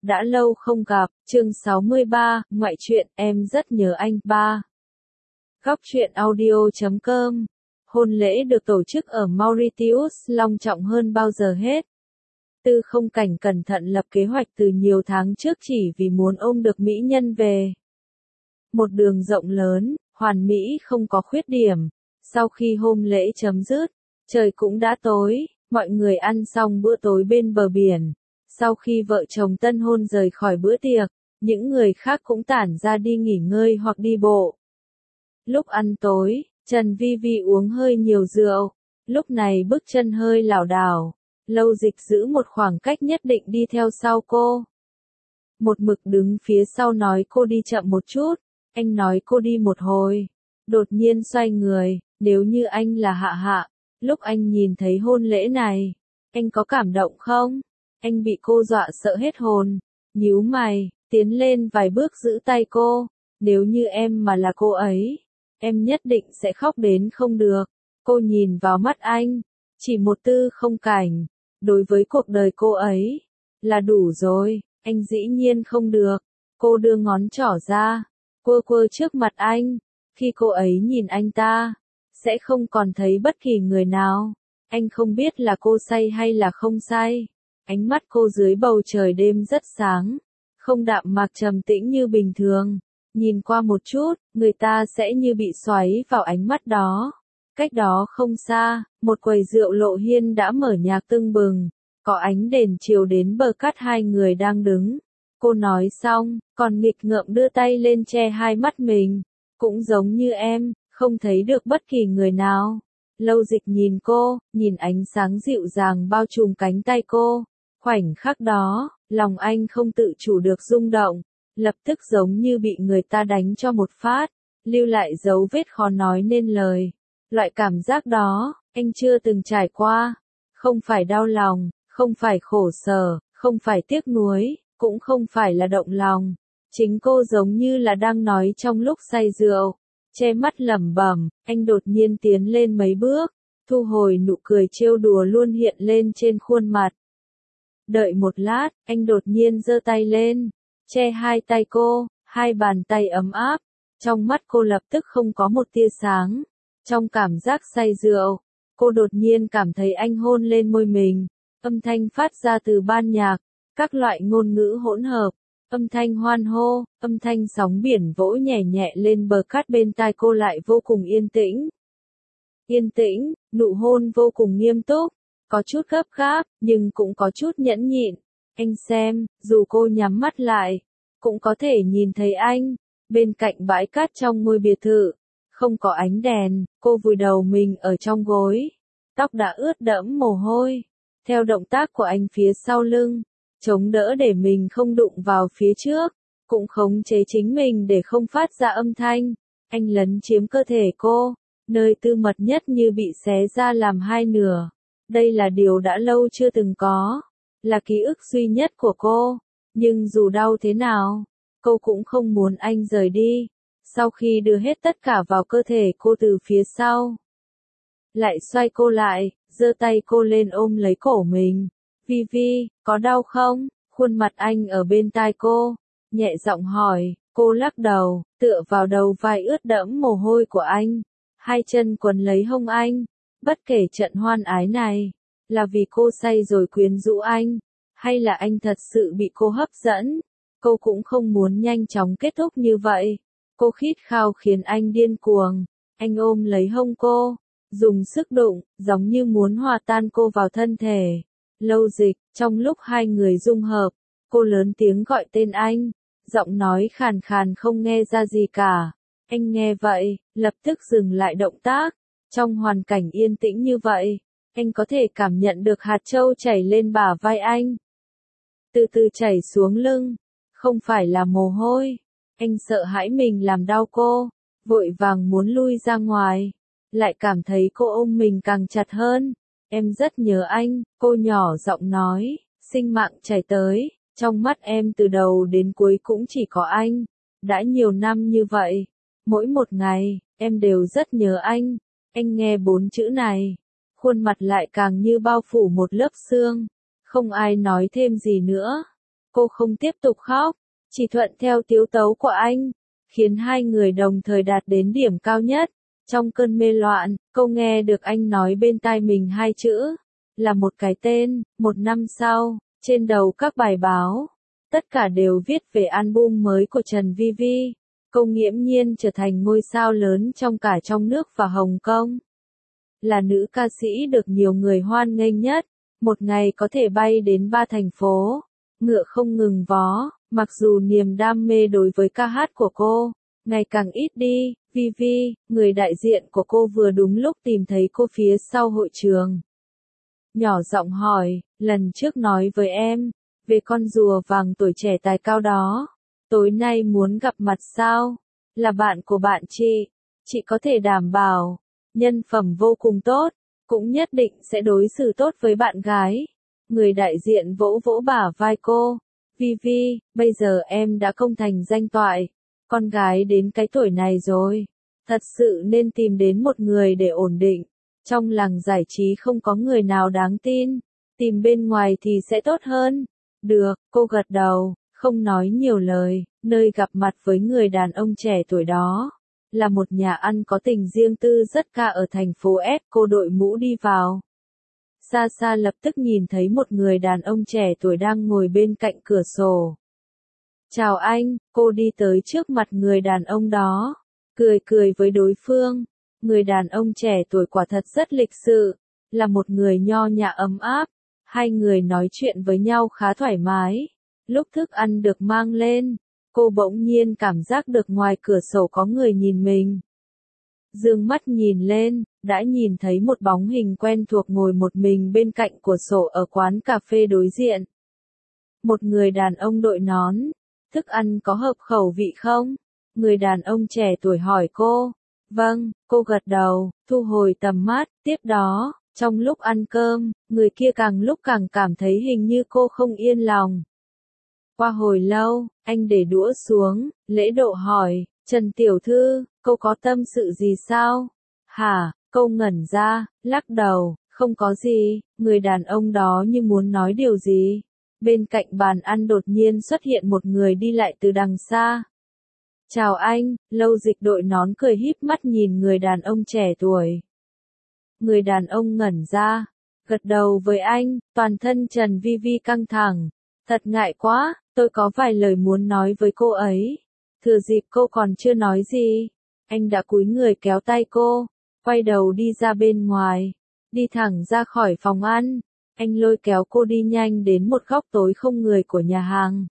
Đã lâu không gặp, chương 63, ngoại truyện, em rất nhớ anh, 3. Góc truyện audio.com. Hôn lễ được tổ chức ở Mauritius long trọng hơn bao giờ hết. Tư Không Cảnh cẩn thận lập kế hoạch từ nhiều tháng trước chỉ vì muốn ôm được mỹ nhân về. Một đường rộng lớn, hoàn mỹ không có khuyết điểm. Sau khi hôm lễ chấm dứt, trời cũng đã tối, mọi người ăn xong bữa tối bên bờ biển. Sau khi vợ chồng tân hôn rời khỏi bữa tiệc, những người khác cũng tản ra đi nghỉ ngơi hoặc đi bộ. Lúc ăn tối, Trần Vi Vi uống hơi nhiều rượu, lúc này bước chân hơi lảo đảo. Lâu Dịch giữ một khoảng cách nhất định đi theo sau cô. Một mực đứng phía sau nói cô đi chậm một chút, anh nói cô đi một hồi. Đột nhiên xoay người, nếu như anh là Hạ Hạ, lúc anh nhìn thấy hôn lễ này, anh có cảm động không? Anh bị cô dọa sợ hết hồn, nhíu mày, tiến lên vài bước giữ tay cô. Nếu như em mà là cô ấy, em nhất định sẽ khóc đến không được. Cô nhìn vào mắt anh, chỉ một Tư Không Cảnh. Đối với cuộc đời cô ấy, là đủ rồi, anh dĩ nhiên không được. Cô đưa ngón trỏ ra, quơ quơ trước mặt anh. Khi cô ấy nhìn anh ta, sẽ không còn thấy bất kỳ người nào. Anh không biết là cô say hay là không say. Ánh mắt cô dưới bầu trời đêm rất sáng, không đạm mạc trầm tĩnh như bình thường. Nhìn qua một chút, người ta sẽ như bị xoáy vào ánh mắt đó. Cách đó không xa, một quầy rượu Lộ Hiên đã mở nhạc tưng bừng, có ánh đèn chiếu đến bờ cát hai người đang đứng. Cô nói xong, còn nghịch ngợm đưa tay lên che hai mắt mình. Cũng giống như em, không thấy được bất kỳ người nào. Lâu Dịch nhìn cô, nhìn ánh sáng dịu dàng bao trùm cánh tay cô. Khoảnh khắc đó, lòng anh không tự chủ được rung động, lập tức giống như bị người ta đánh cho một phát, lưu lại dấu vết khó nói nên lời. Loại cảm giác đó, anh chưa từng trải qua. Không phải đau lòng, không phải khổ sở, không phải tiếc nuối, cũng không phải là động lòng. Chính cô giống như là đang nói trong lúc say rượu, che mắt lẩm bẩm. Anh đột nhiên tiến lên mấy bước, thu hồi nụ cười trêu đùa luôn hiện lên trên khuôn mặt. Đợi một lát, anh đột nhiên giơ tay lên, che hai tay cô, hai bàn tay ấm áp. Trong mắt cô lập tức không có một tia sáng. Trong cảm giác say rượu, cô đột nhiên cảm thấy anh hôn lên môi mình. Âm thanh phát ra từ ban nhạc, các loại ngôn ngữ hỗn hợp, âm thanh hoan hô, âm thanh sóng biển vỗ nhẹ nhẹ lên bờ cát bên tai cô lại vô cùng yên tĩnh. Yên tĩnh, nụ hôn vô cùng nghiêm túc, có chút gấp gáp, nhưng cũng có chút nhẫn nhịn. Anh xem, dù cô nhắm mắt lại, cũng có thể nhìn thấy anh. Bên cạnh bãi cát trong ngôi biệt thự, không có ánh đèn, cô vùi đầu mình ở trong gối. Tóc đã ướt đẫm mồ hôi. Theo động tác của anh phía sau lưng, chống đỡ để mình không đụng vào phía trước, cũng khống chế chính mình để không phát ra âm thanh. Anh lấn chiếm cơ thể cô, nơi tư mật nhất như bị xé ra làm hai nửa. Đây là điều đã lâu chưa từng có, là ký ức duy nhất của cô. Nhưng dù đau thế nào, cô cũng không muốn anh rời đi. Sau khi đưa hết tất cả vào cơ thể cô từ phía sau, lại xoay cô lại, giơ tay cô lên ôm lấy cổ mình. Vi Vi, có đau không? Khuôn mặt anh ở bên tai cô, nhẹ giọng hỏi. Cô lắc đầu, tựa vào đầu vai ướt đẫm mồ hôi của anh, hai chân quấn lấy hông anh. Bất kể trận hoan ái này, là vì cô say rồi quyến rũ anh, hay là anh thật sự bị cô hấp dẫn, cô cũng không muốn nhanh chóng kết thúc như vậy. Cô khít khao khiến anh điên cuồng. Anh ôm lấy hông cô, dùng sức đụng, giống như muốn hòa tan cô vào thân thể. Lâu Dịch, trong lúc hai người dung hợp, cô lớn tiếng gọi tên anh, giọng nói khàn khàn không nghe ra gì cả. Anh nghe vậy, lập tức dừng lại động tác. Trong hoàn cảnh yên tĩnh như vậy, anh có thể cảm nhận được hạt châu chảy lên bả vai anh, từ từ chảy xuống lưng, không phải là mồ hôi. Anh sợ hãi mình làm đau cô, vội vàng muốn lui ra ngoài, lại cảm thấy cô ôm mình càng chặt hơn. Em rất nhớ anh, cô nhỏ giọng nói, sinh mạng chảy tới, trong mắt em từ đầu đến cuối cũng chỉ có anh. Đã nhiều năm như vậy, mỗi một ngày, em đều rất nhớ anh. Anh nghe 4 chữ này, khuôn mặt lại càng như bao phủ một lớp sương, không ai nói thêm gì nữa. Cô không tiếp tục khóc, chỉ thuận theo tiếu tấu của anh, khiến hai người đồng thời đạt đến điểm cao nhất. Trong cơn mê loạn, cô nghe được anh nói bên tai mình hai chữ, là một cái tên. Một năm sau, trên đầu các bài báo, tất cả đều viết về album mới của Trần Vi Vi. Cô nghiễm nhiên trở thành ngôi sao lớn cả trong nước và Hồng Kông. Là nữ ca sĩ được nhiều người hoan nghênh nhất, một ngày có thể bay đến 3 thành phố, ngựa không ngừng vó, mặc dù niềm đam mê đối với ca hát của cô ngày càng ít đi. Vi Vi, người đại diện của cô vừa đúng lúc tìm thấy cô phía sau hội trường. Nhỏ giọng hỏi, lần trước nói với em, về con rùa vàng tuổi trẻ tài cao đó, tối nay muốn gặp mặt sao? Là bạn của bạn chị có thể đảm bảo, nhân phẩm vô cùng tốt, cũng nhất định sẽ đối xử tốt với bạn gái. Người đại diện vỗ vỗ bả vai cô, Vi Vi, bây giờ em đã công thành danh toại, con gái đến cái tuổi này rồi, thật sự nên tìm đến một người để ổn định. Trong làng giải trí không có người nào đáng tin, tìm bên ngoài thì sẽ tốt hơn. Được, cô gật đầu, không nói nhiều lời, nơi gặp mặt với người đàn ông trẻ tuổi đó, là một nhà ăn có tình riêng tư rất ca ở thành phố S. Cô đội mũ đi vào. Xa xa lập tức nhìn thấy một người đàn ông trẻ tuổi đang ngồi bên cạnh cửa sổ. Chào anh, cô đi tới trước mặt người đàn ông đó, cười với đối phương. Người đàn ông trẻ tuổi quả thật rất lịch sự, là một người nho nhã ấm áp. Hai người nói chuyện với nhau khá thoải mái. Lúc thức ăn được mang lên, cô bỗng nhiên cảm giác được ngoài cửa sổ có người nhìn mình. Dương mắt nhìn lên, đã nhìn thấy một bóng hình quen thuộc ngồi một mình bên cạnh cửa sổ ở quán cà phê đối diện. Một người đàn ông đội nón, thức ăn có hợp khẩu vị không? Người đàn ông trẻ tuổi hỏi cô. Vâng, cô gật đầu, thu hồi tầm mắt. Tiếp đó, trong lúc ăn cơm, người kia càng lúc càng cảm thấy hình như cô không yên lòng. Qua hồi lâu, anh để đũa xuống, lễ độ hỏi, Trần tiểu thư, cô có tâm sự gì sao? Hả? Cô ngẩn ra, lắc đầu, không có gì. Người đàn ông đó như muốn nói điều gì. Bên cạnh bàn ăn đột nhiên xuất hiện một người đi lại từ đằng xa. Chào anh, Lâu Dịch đội nón cười híp mắt nhìn người đàn ông trẻ tuổi. Người đàn ông ngẩn ra, gật đầu với anh, toàn thân Trần Vi Vi căng thẳng. Thật ngại quá, tôi có vài lời muốn nói với cô ấy. Thừa dịp cô còn chưa nói gì, anh đã cúi người kéo tay cô, quay đầu đi ra bên ngoài, đi thẳng ra khỏi phòng ăn. Anh lôi kéo cô đi nhanh đến một góc tối không người của nhà hàng.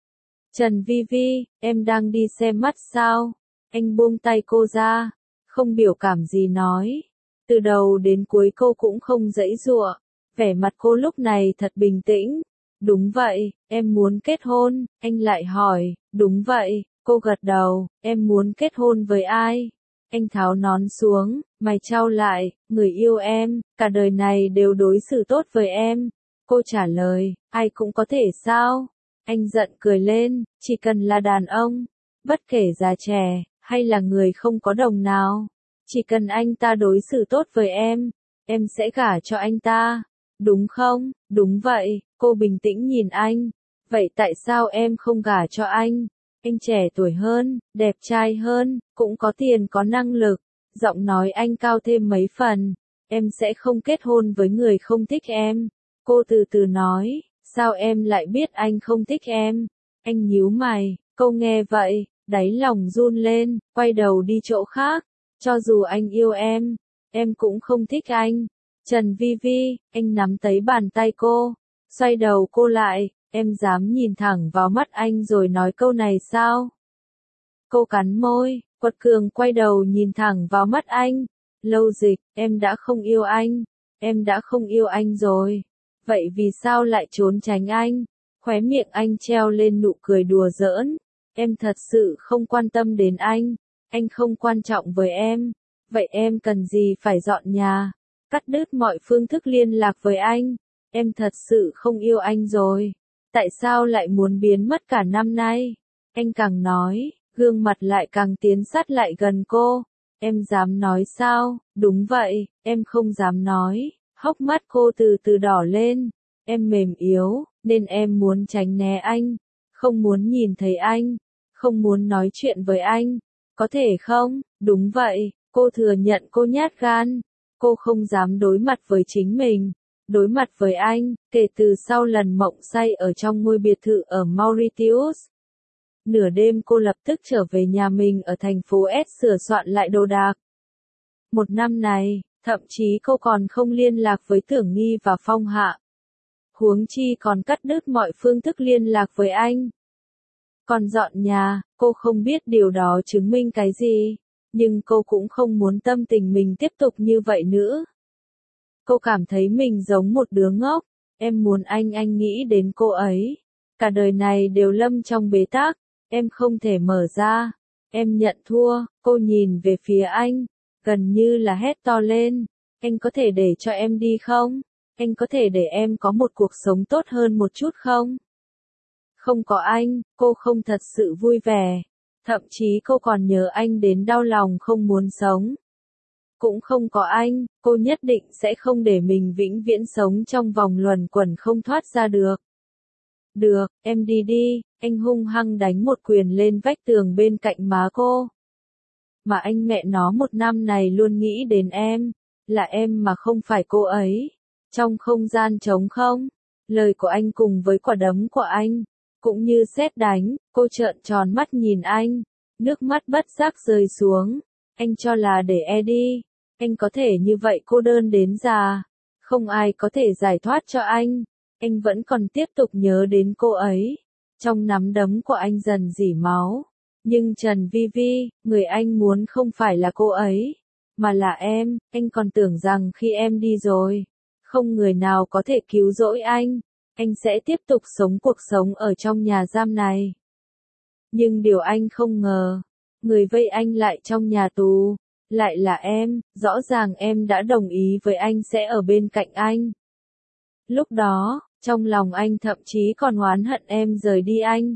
Trần Vi Vi, em đang đi xem mắt sao? Anh buông tay cô ra, không biểu cảm gì nói. Từ đầu đến cuối cô cũng không giãy giụa, vẻ mặt cô lúc này thật bình tĩnh. Đúng vậy, em muốn kết hôn, anh lại hỏi. Đúng vậy, cô gật đầu, em muốn kết hôn với ai? Anh tháo nón xuống, mày chau lại, người yêu em, cả đời này đều đối xử tốt với em. Cô trả lời, ai cũng có thể sao? Anh giận cười lên, chỉ cần là đàn ông, bất kể già trẻ, hay là người không có đồng nào, chỉ cần anh ta đối xử tốt với em sẽ gả cho anh ta. Đúng không? Đúng vậy, cô bình tĩnh nhìn anh. Vậy tại sao em không gả cho anh? Anh trẻ tuổi hơn, đẹp trai hơn, cũng có tiền có năng lực. Giọng nói anh cao thêm mấy phần. Em sẽ không kết hôn với người không thích em. Cô từ từ nói, sao em lại biết anh không thích em? Anh nhíu mày, cô nghe vậy, đáy lòng run lên, quay đầu đi chỗ khác. Cho dù anh yêu em cũng không thích anh. Trần Vi Vi, anh nắm lấy bàn tay cô, xoay đầu cô lại, em dám nhìn thẳng vào mắt anh rồi nói câu này sao? Cô cắn môi, quật cường quay đầu nhìn thẳng vào mắt anh. Lâu Dịch, em đã không yêu anh, em đã không yêu anh rồi. Vậy vì sao lại trốn tránh anh? Khóe miệng anh treo lên nụ cười đùa giỡn. Em thật sự không quan tâm đến anh không quan trọng với em. Vậy em cần gì phải dọn nhà, cắt đứt mọi phương thức liên lạc với anh? Em thật sự không yêu anh rồi. Tại sao lại muốn biến mất cả năm nay? Anh càng nói, gương mặt lại càng tiến sát lại gần cô. Em dám nói sao? Đúng vậy, em không dám nói. Hốc mắt cô từ từ đỏ lên. Em mềm yếu, nên em muốn tránh né anh, không muốn nhìn thấy anh, không muốn nói chuyện với anh. Có thể không? Đúng vậy, cô thừa nhận cô nhát gan. Cô không dám đối mặt với chính mình, đối mặt với anh, kể từ sau lần mộng say ở trong ngôi biệt thự ở Mauritius. Nửa đêm cô lập tức trở về nhà mình ở thành phố S sửa soạn lại đồ đạc. Một năm này, thậm chí cô còn không liên lạc với Tưởng Nghi và Phong Hạ. Huống chi còn cắt đứt mọi phương thức liên lạc với anh. Còn dọn nhà, cô không biết điều đó chứng minh cái gì, nhưng cô cũng không muốn tâm tình mình tiếp tục như vậy nữa. Cô cảm thấy mình giống một đứa ngốc, em muốn anh nghĩ đến cô ấy. Cả đời này đều lâm trong bế tắc, em không thể mở ra. Em nhận thua, cô nhìn về phía anh, gần như là hét to lên. Anh có thể để cho em đi không? Anh có thể để em có một cuộc sống tốt hơn một chút không? Không có anh, cô không thật sự vui vẻ. Thậm chí cô còn nhớ anh đến đau lòng không muốn sống. Cũng không có anh, cô nhất định sẽ không để mình vĩnh viễn sống trong vòng luẩn quẩn không thoát ra được. Được, em đi đi, anh hung hăng đánh một quyền lên vách tường bên cạnh má cô. Mà anh mẹ nó một năm này luôn nghĩ đến em, là em mà không phải cô ấy. Trong không gian trống không, lời của anh cùng với quả đấm của anh, cũng như sét đánh, cô trợn tròn mắt nhìn anh, nước mắt bất giác rơi xuống. Anh cho là để đi, anh có thể như vậy cô đơn đến già, không ai có thể giải thoát cho anh vẫn còn tiếp tục nhớ đến cô ấy. Trong nắm đấm của anh dần rỉ máu, nhưng Trần Vi Vi, người anh muốn không phải là cô ấy, mà là em. Anh còn tưởng rằng khi em đi rồi, không người nào có thể cứu rỗi anh sẽ tiếp tục sống cuộc sống ở trong nhà giam này. Nhưng điều anh không ngờ, người vây anh lại trong nhà tù, lại là em. Rõ ràng em đã đồng ý với anh sẽ ở bên cạnh anh. Lúc đó, trong lòng anh thậm chí còn oán hận em rời đi anh.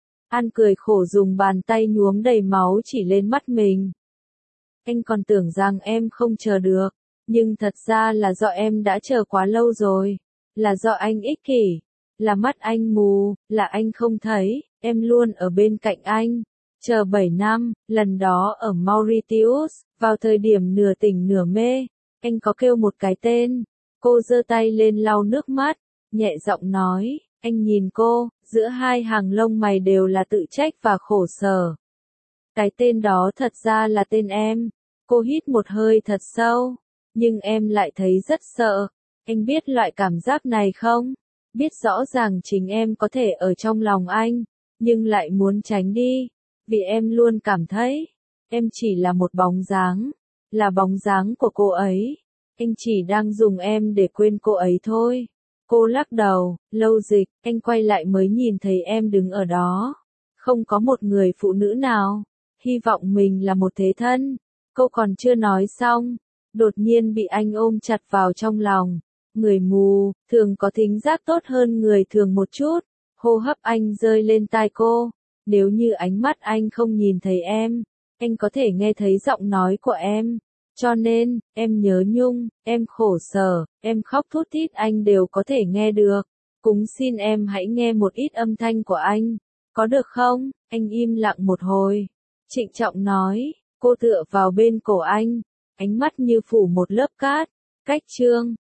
An cười khổ dùng bàn tay nhuốm đầy máu chỉ lên mắt mình. Anh còn tưởng rằng em không chờ được, nhưng thật ra là do em đã chờ quá lâu rồi, là do anh ích kỷ, là mắt anh mù, là anh không thấy, em luôn ở bên cạnh anh. Chờ 7 năm, lần đó ở Mauritius, vào thời điểm nửa tỉnh nửa mê, anh có kêu một cái tên. Cô giơ tay lên lau nước mắt, nhẹ giọng nói, anh nhìn cô, giữa hai hàng lông mày đều là tự trách và khổ sở. Cái tên đó thật ra là tên em. Cô hít một hơi thật sâu, nhưng em lại thấy rất sợ. Anh biết loại cảm giác này không? Biết rõ ràng chính em có thể ở trong lòng anh, nhưng lại muốn tránh đi, vì em luôn cảm thấy, em chỉ là một bóng dáng, là bóng dáng của cô ấy. Anh chỉ đang dùng em để quên cô ấy thôi. Cô lắc đầu, Lâu Dịch, anh quay lại mới nhìn thấy em đứng ở đó. Không có một người phụ nữ nào, hy vọng mình là một thế thân. Cô còn chưa nói xong, đột nhiên bị anh ôm chặt vào trong lòng. Người mù, thường có thính giác tốt hơn người thường một chút. Hô hấp anh rơi lên tai cô. Nếu như ánh mắt anh không nhìn thấy em, anh có thể nghe thấy giọng nói của em. Cho nên, em nhớ nhung, em khổ sở, em khóc thút thít anh đều có thể nghe được. Cúng xin em hãy nghe một ít âm thanh của anh. Có được không? Anh im lặng một hồi. Trịnh trọng nói, cô tựa vào bên cổ anh. Ánh mắt như phủ một lớp cát. Cách chương